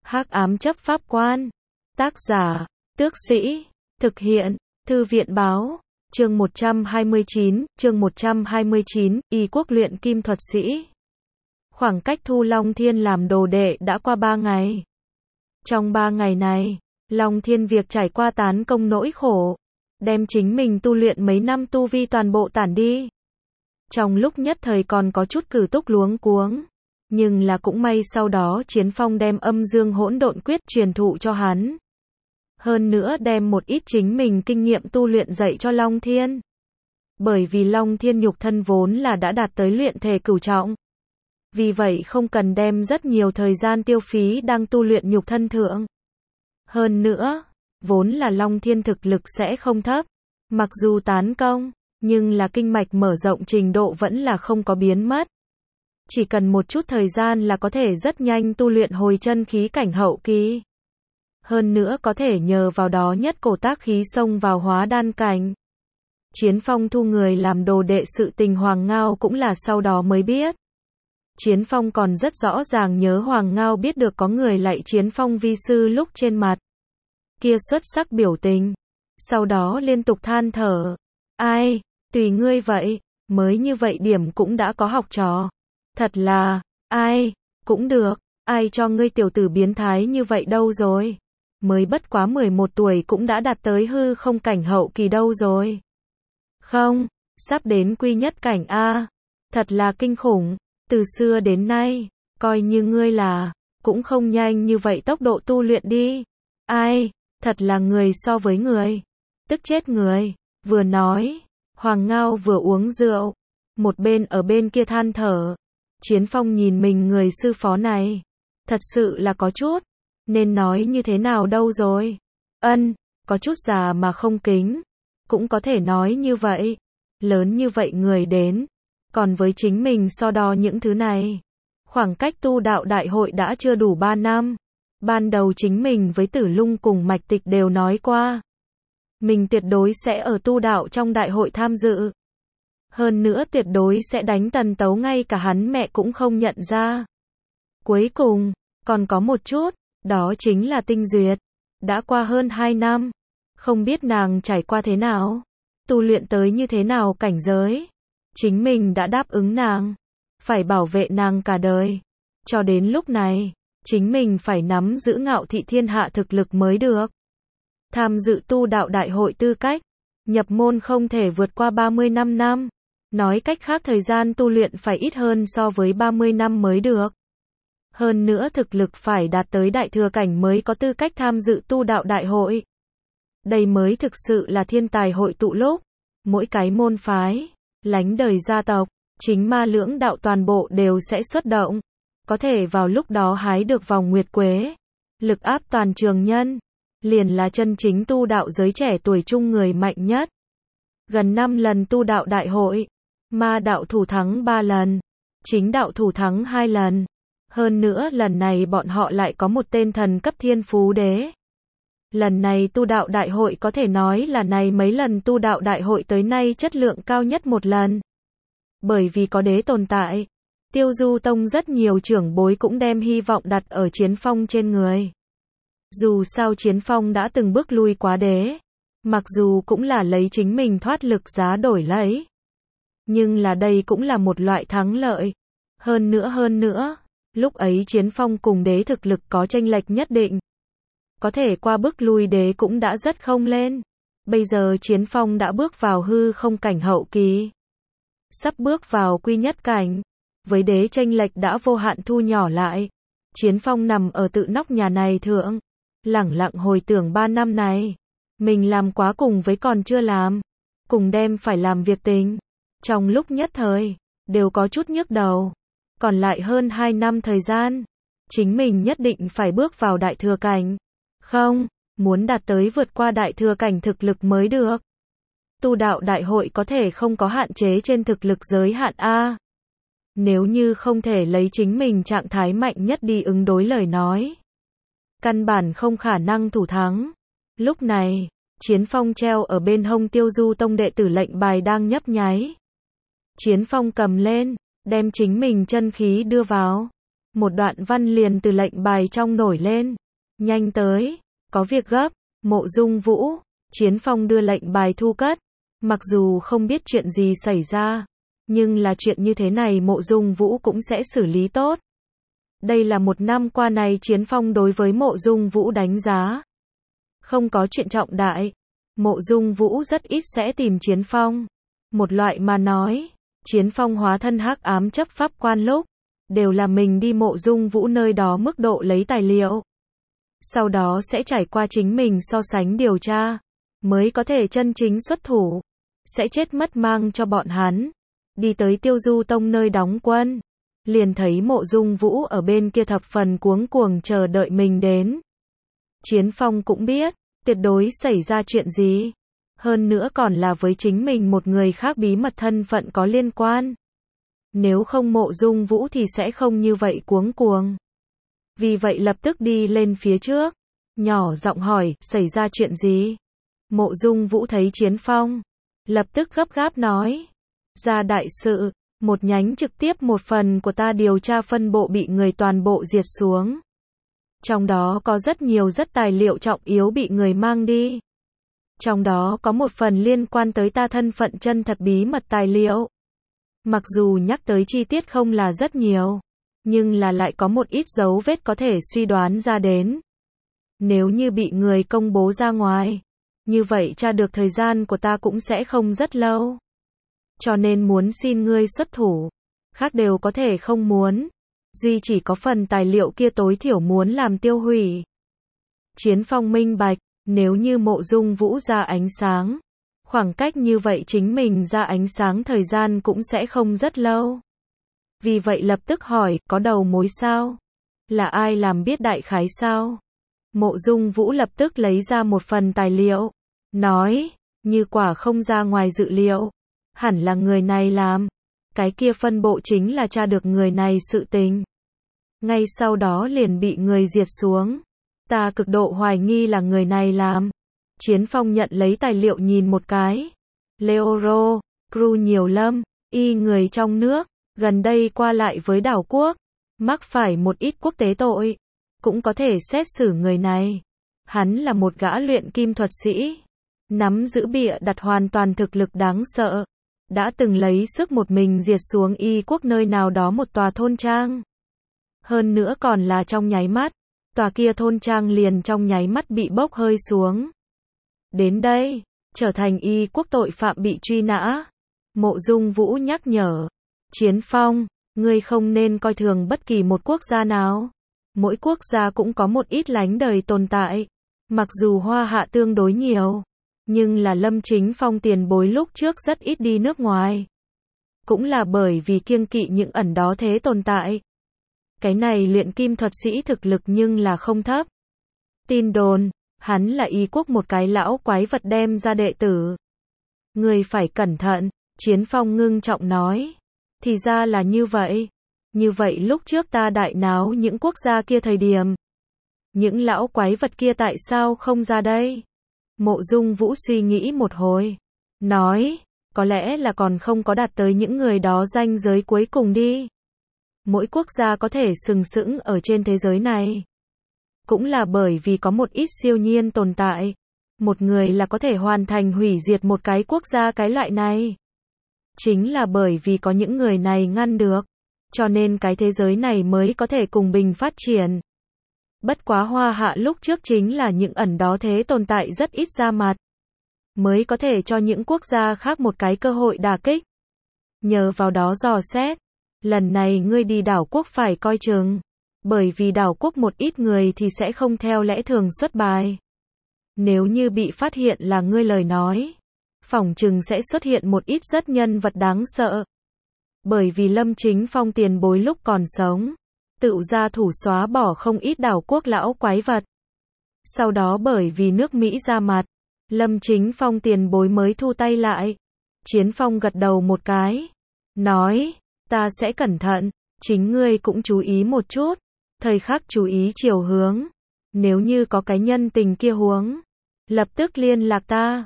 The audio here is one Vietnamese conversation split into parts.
Hắc ám chấp pháp quan. Tác giả, Tước Sĩ. Thực hiện, Thư viện báo. Chương 129, Y quốc luyện kim thuật sĩ. Khoảng cách thu Long Thiên làm đồ đệ đã qua 3 ngày. Trong 3 ngày này, Long Thiên việc trải qua tán công nỗi khổ, đem chính mình tu luyện mấy năm tu vi toàn bộ tản đi. Trong lúc nhất thời còn có chút cử túc luống cuống, nhưng là cũng may sau đó Chiến Phong đem Âm Dương Hỗn Độn Quyết truyền thụ cho hắn. Hơn nữa đem một ít chính mình kinh nghiệm tu luyện dạy cho Long Thiên. Bởi vì Long Thiên nhục thân vốn là đã đạt tới luyện thể cửu trọng. Vì vậy không cần đem rất nhiều thời gian tiêu phí đang tu luyện nhục thân thượng. Hơn nữa, vốn là Long Thiên thực lực sẽ không thấp. Mặc dù tán công, nhưng là kinh mạch mở rộng trình độ vẫn là không có biến mất. Chỉ cần một chút thời gian là có thể rất nhanh tu luyện hồi chân khí cảnh hậu kỳ. Hơn nữa có thể nhờ vào đó nhất cổ tác khí xông vào hóa đan cảnh. Chiến Phong thu người làm đồ đệ sự tình Hoàng Ngao cũng là sau đó mới biết. Chiến Phong còn rất rõ ràng nhớ Hoàng Ngao biết được có người lạy Chiến Phong vi sư lúc trên mặt. Kia xuất sắc biểu tình. Sau đó liên tục than thở. Ai, tùy ngươi vậy, mới như vậy điểm cũng đã có học trò. Thật là, ai, cũng được, ai cho ngươi tiểu tử biến thái như vậy đâu rồi. Mới bất quá 11 tuổi cũng đã đạt tới hư không cảnh hậu kỳ đâu rồi. Không, sắp đến quy nhất cảnh A. Thật là kinh khủng, từ xưa đến nay, coi như ngươi là, cũng không nhanh như vậy tốc độ tu luyện đi. Ai, thật là người so với người. Tức chết người, vừa nói, Hoàng Ngao vừa uống rượu, một bên ở bên kia than thở. Chiến Phong nhìn mình người sư phó này, thật sự là có chút, nên nói như thế nào đâu rồi. Có chút già mà không kính, cũng có thể nói như vậy. Lớn như vậy người đến, còn với chính mình so đo những thứ này. Khoảng cách tu đạo đại hội đã chưa đủ 3 năm. Ban đầu chính mình với Tử Lung cùng Mạch Tịch đều nói qua. Mình tuyệt đối sẽ ở tu đạo trong đại hội tham dự. Hơn nữa tuyệt đối sẽ đánh tần tấu ngay cả hắn mẹ cũng không nhận ra. Cuối cùng, còn có một chút, đó chính là Tinh Duyệt. Đã qua hơn 2 năm, không biết nàng trải qua thế nào, tu luyện tới như thế nào cảnh giới. Chính mình đã đáp ứng nàng, phải bảo vệ nàng cả đời. Cho đến lúc này, chính mình phải nắm giữ Ngạo Thị Thiên Hạ thực lực mới được. Tham dự tu đạo đại hội tư cách, nhập môn không thể vượt qua 35 năm. Nói cách khác thời gian tu luyện phải ít hơn so với 30 năm mới được. Hơn nữa thực lực phải đạt tới đại thừa cảnh mới có tư cách tham dự tu đạo đại hội. Đây mới thực sự là thiên tài hội tụ lúc. Mỗi cái môn phái, lánh đời gia tộc, chính ma lưỡng đạo toàn bộ đều sẽ xuất động. Có thể vào lúc đó hái được vòng nguyệt quế. Lực áp toàn trường nhân. Liền là chân chính tu đạo giới trẻ tuổi trung người mạnh nhất. Gần 5 lần tu đạo đại hội. Ma đạo thủ thắng 3 lần. Chính đạo thủ thắng 2 lần. Hơn nữa lần này bọn họ lại có một tên thần cấp thiên phú đế. Lần này tu đạo đại hội có thể nói là này mấy lần tu đạo đại hội tới nay chất lượng cao nhất một lần. Bởi vì có đế tồn tại, Tiêu Du Tông rất nhiều trưởng bối cũng đem hy vọng đặt ở Chiến Phong trên người. Dù sao Chiến Phong đã từng bước lui quá đế, mặc dù cũng là lấy chính mình thoát lực giá đổi lấy. Nhưng là đây cũng là một loại thắng lợi. Hơn nữa, lúc ấy Chiến Phong cùng đế thực lực có chênh lệch nhất định. Có thể qua bước lui đế cũng đã rất không lên. Bây giờ Chiến Phong đã bước vào hư không cảnh hậu kỳ. Sắp bước vào quy nhất cảnh. Với đế chênh lệch đã vô hạn thu nhỏ lại. Chiến Phong nằm ở tự nóc nhà này thượng. Lẳng lặng hồi tưởng 3 năm này. Mình làm quá cùng với còn chưa làm. Cùng đem phải làm việc tình. Trong lúc nhất thời, đều có chút nhức đầu. Còn lại hơn 2 năm thời gian. Chính mình nhất định phải bước vào đại thừa cảnh. Không, muốn đạt tới vượt qua đại thừa cảnh thực lực mới được. Tu đạo đại hội có thể không có hạn chế trên thực lực giới hạn A. Nếu như không thể lấy chính mình trạng thái mạnh nhất đi ứng đối lời nói. Căn bản không khả năng thủ thắng. Lúc này, Chiến Phong treo ở bên hông Tiêu Du Tông đệ tử lệnh bài đang nhấp nháy. Chiến Phong cầm lên, đem chính mình chân khí đưa vào. Một đoạn văn liền từ lệnh bài trong nổi lên. Nhanh tới, có việc gấp, Mộ Dung Vũ. Chiến Phong đưa lệnh bài thu cất. Mặc dù không biết chuyện gì xảy ra, nhưng là chuyện như thế này Mộ Dung Vũ cũng sẽ xử lý tốt. Đây là một năm qua này Chiến Phong đối với Mộ Dung Vũ đánh giá. Không có chuyện trọng đại, Mộ Dung Vũ rất ít sẽ tìm Chiến Phong. Một loại mà nói, Chiến Phong hóa thân hắc ám chấp pháp quan lúc, đều là mình đi Mộ Dung Vũ nơi đó mức độ lấy tài liệu. Sau đó sẽ trải qua chính mình so sánh điều tra, mới có thể chân chính xuất thủ. Sẽ chết mất mang cho bọn hắn. Đi tới Tiêu Du Tông nơi đóng quân. Liền thấy Mộ Dung Vũ ở bên kia thập phần cuống cuồng chờ đợi mình đến. Chiến Phong cũng biết, tuyệt đối xảy ra chuyện gì. Hơn nữa còn là với chính mình một người khác bí mật thân phận có liên quan. Nếu không Mộ Dung Vũ thì sẽ không như vậy cuống cuồng. Vì vậy lập tức đi lên phía trước. Nhỏ giọng hỏi, xảy ra chuyện gì? Mộ Dung Vũ thấy Chiến Phong. Lập tức gấp gáp nói. Ra đại sự, một nhánh trực tiếp một phần của ta điều tra phân bộ bị người toàn bộ diệt xuống. Trong đó có rất nhiều rất tài liệu trọng yếu bị người mang đi. Trong đó có một phần liên quan tới ta thân phận chân thật bí mật tài liệu. Mặc dù nhắc tới chi tiết không là rất nhiều, nhưng là lại có một ít dấu vết có thể suy đoán ra đến. Nếu như bị người công bố ra ngoài, như vậy tra được thời gian của ta cũng sẽ không rất lâu. Cho nên muốn xin ngươi xuất thủ, khác đều có thể không muốn. Duy chỉ có phần tài liệu kia tối thiểu muốn làm tiêu hủy. Chiến Phong minh bạch, nếu như Mộ Dung Vũ ra ánh sáng, khoảng cách như vậy chính mình ra ánh sáng thời gian cũng sẽ không rất lâu. Vì vậy lập tức hỏi, có đầu mối sao? Là ai làm biết đại khái sao? Mộ Dung Vũ lập tức lấy ra một phần tài liệu, nói, như quả không ra ngoài dự liệu, hẳn là người này làm. Cái kia phân bộ chính là tra được người này sự tình. Ngay sau đó liền bị người diệt xuống. Ta cực độ hoài nghi là người này làm. Chiến Phong nhận lấy tài liệu nhìn một cái. Leoro, Cru nhiều lâm, y người trong nước, gần đây qua lại với đảo quốc, mắc phải một ít quốc tế tội, cũng có thể xét xử người này. Hắn là một gã luyện kim thuật sĩ, nắm giữ bịa đặt hoàn toàn thực lực đáng sợ, đã từng lấy sức một mình diệt xuống y quốc nơi nào đó một tòa thôn trang. Hơn nữa còn là trong nháy mắt, tòa kia thôn trang liền trong nháy mắt bị bốc hơi xuống. Đến đây, trở thành y quốc tội phạm bị truy nã. Mộ Dung Vũ nhắc nhở, Chiến Phong, ngươi không nên coi thường bất kỳ một quốc gia nào. Mỗi quốc gia cũng có một ít lánh đời tồn tại. Mặc dù Hoa Hạ tương đối nhiều, nhưng là Lâm Chính Phong tiền bối lúc trước rất ít đi nước ngoài. Cũng là bởi vì kiêng kỵ những ẩn đó thế tồn tại. Cái này luyện kim thuật sĩ thực lực nhưng là không thấp. Tin đồn, hắn là y quốc một cái lão quái vật đem ra đệ tử. Người phải cẩn thận, Chiến Phong ngưng trọng nói. Thì ra là như vậy. Như vậy lúc trước ta đại náo những quốc gia kia thời điểm, những lão quái vật kia tại sao không ra đây? Mộ Dung Vũ suy nghĩ một hồi, nói, có lẽ là còn không có đạt tới những người đó ranh giới cuối cùng đi. Mỗi quốc gia có thể sừng sững ở trên thế giới này, cũng là bởi vì có một ít siêu nhiên tồn tại. Một người là có thể hoàn thành hủy diệt một cái quốc gia cái loại này. Chính là bởi vì có những người này ngăn được, cho nên cái thế giới này mới có thể cùng bình phát triển. Bất quá Hoa Hạ lúc trước chính là những ẩn đó thế tồn tại rất ít ra mặt, mới có thể cho những quốc gia khác một cái cơ hội đả kích. Nhờ vào đó dò xét, lần này ngươi đi đảo quốc phải coi chừng, bởi vì đảo quốc một ít người thì sẽ không theo lẽ thường xuất bài. Nếu như bị phát hiện là ngươi lời nói, phỏng chừng sẽ xuất hiện một ít rất nhân vật đáng sợ. Bởi vì Lâm Chính Phong tiền bối lúc còn sống, tự ra thủ xóa bỏ không ít đảo quốc lão quái vật. Sau đó bởi vì nước Mỹ ra mặt, Lâm Chính Phong tiền bối mới thu tay lại. Chiến Phong gật đầu một cái, nói, ta sẽ cẩn thận, chính ngươi cũng chú ý một chút, thời khắc chú ý chiều hướng. Nếu như có cái nhân tình kia huống, lập tức liên lạc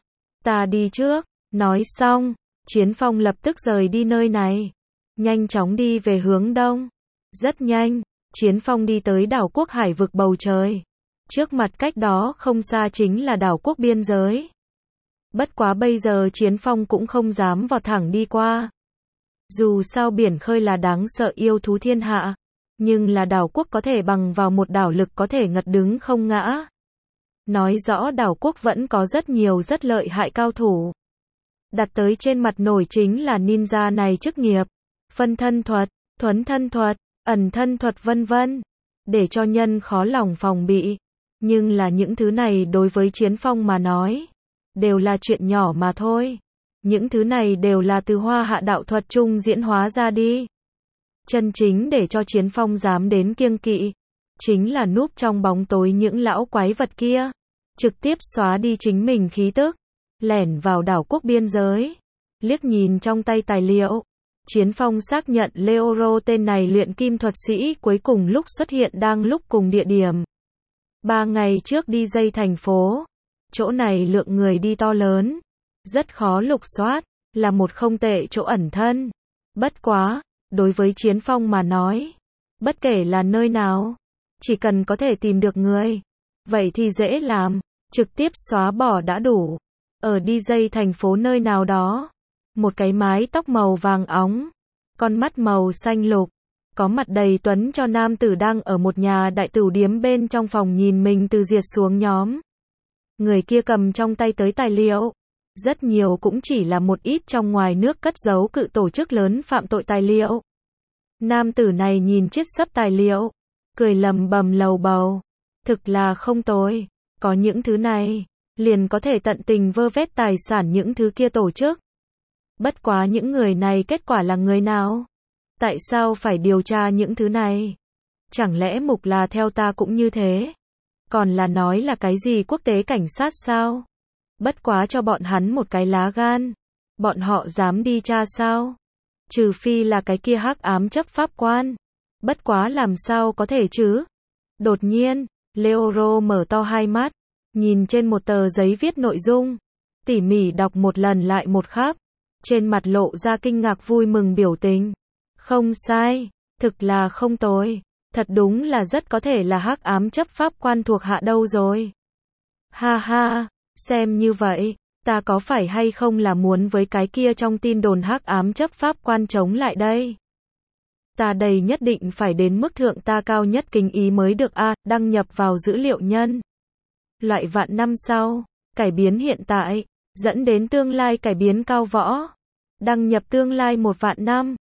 ta đi trước. Nói xong, Chiến Phong lập tức rời đi nơi này, nhanh chóng đi về hướng đông. Rất nhanh, Chiến Phong đi tới đảo quốc hải vực bầu trời. Trước mặt cách đó không xa chính là đảo quốc biên giới. Bất quá bây giờ Chiến Phong cũng không dám vọt thẳng đi qua. Dù sao biển khơi là đáng sợ yêu thú thiên hạ, nhưng là đảo quốc có thể bằng vào một đảo lực có thể ngật đứng không ngã. Nói rõ đảo quốc vẫn có rất nhiều rất lợi hại cao thủ. Đặt tới trên mặt nổi chính là ninja này chức nghiệp, phân thân thuật, thuấn thân thuật, ẩn thân thuật vân vân, để cho nhân khó lòng phòng bị. Nhưng là những thứ này đối với Chiến Phong mà nói, đều là chuyện nhỏ mà thôi. Những thứ này đều là từ Hoa Hạ đạo thuật trung diễn hóa ra đi. Chân chính để cho Chiến Phong dám đến kiêng kỵ, chính là núp trong bóng tối những lão quái vật kia, trực tiếp xóa đi chính mình khí tức, lẻn vào đảo quốc biên giới, liếc nhìn trong tay tài liệu. Chiến Phong xác nhận Leoro tên này luyện kim thuật sĩ cuối cùng lúc xuất hiện đang lúc cùng địa điểm. 3 ngày trước đi dây thành phố, chỗ này lượng người đi to lớn, rất khó lục soát, là một không tệ chỗ ẩn thân. Bất quá, đối với Chiến Phong mà nói, bất kể là nơi nào, chỉ cần có thể tìm được người, vậy thì dễ làm, trực tiếp xóa bỏ đã đủ. Ở đi dây thành phố nơi nào đó, một cái mái tóc màu vàng óng, con mắt màu xanh lục, có mặt đầy tuấn cho nam tử đang ở một nhà đại tửu điếm bên trong phòng nhìn mình từ diệt xuống nhóm. Người kia cầm trong tay tới tài liệu, rất nhiều cũng chỉ là một ít trong ngoài nước cất giấu cự tổ chức lớn phạm tội tài liệu. Nam tử này nhìn chiếc xấp tài liệu, cười lầm bầm lầu bầu, thực là không tồi, có những thứ này, liền có thể tận tình vơ vét tài sản những thứ kia tổ chức. Bất quá những người này kết quả là người nào? Tại sao phải điều tra những thứ này? Chẳng lẽ mục là theo ta cũng như thế? Còn là nói là cái gì quốc tế cảnh sát sao? Bất quá cho bọn hắn một cái lá gan, bọn họ dám đi tra sao? Trừ phi là cái kia hắc ám chấp pháp quan. Bất quá làm sao có thể chứ? Đột nhiên, Leoro mở to hai mắt, nhìn trên một tờ giấy viết nội dung, tỉ mỉ đọc một lần lại một khắp, trên mặt lộ ra kinh ngạc vui mừng biểu tình. Không sai, thực là không tồi, thật đúng là rất có thể là hắc ám chấp pháp quan thuộc hạ đâu rồi. Ha ha, xem như vậy, ta có phải hay không là muốn với cái kia trong tin đồn hắc ám chấp pháp quan chống lại đây? Ta đây nhất định phải đến mức thượng ta cao nhất kính ý mới được a, đăng nhập vào dữ liệu nhân. Loại vạn năm sau, cải biến hiện tại, dẫn đến tương lai cải biến cao võ. Đăng nhập tương lai 1 vạn năm.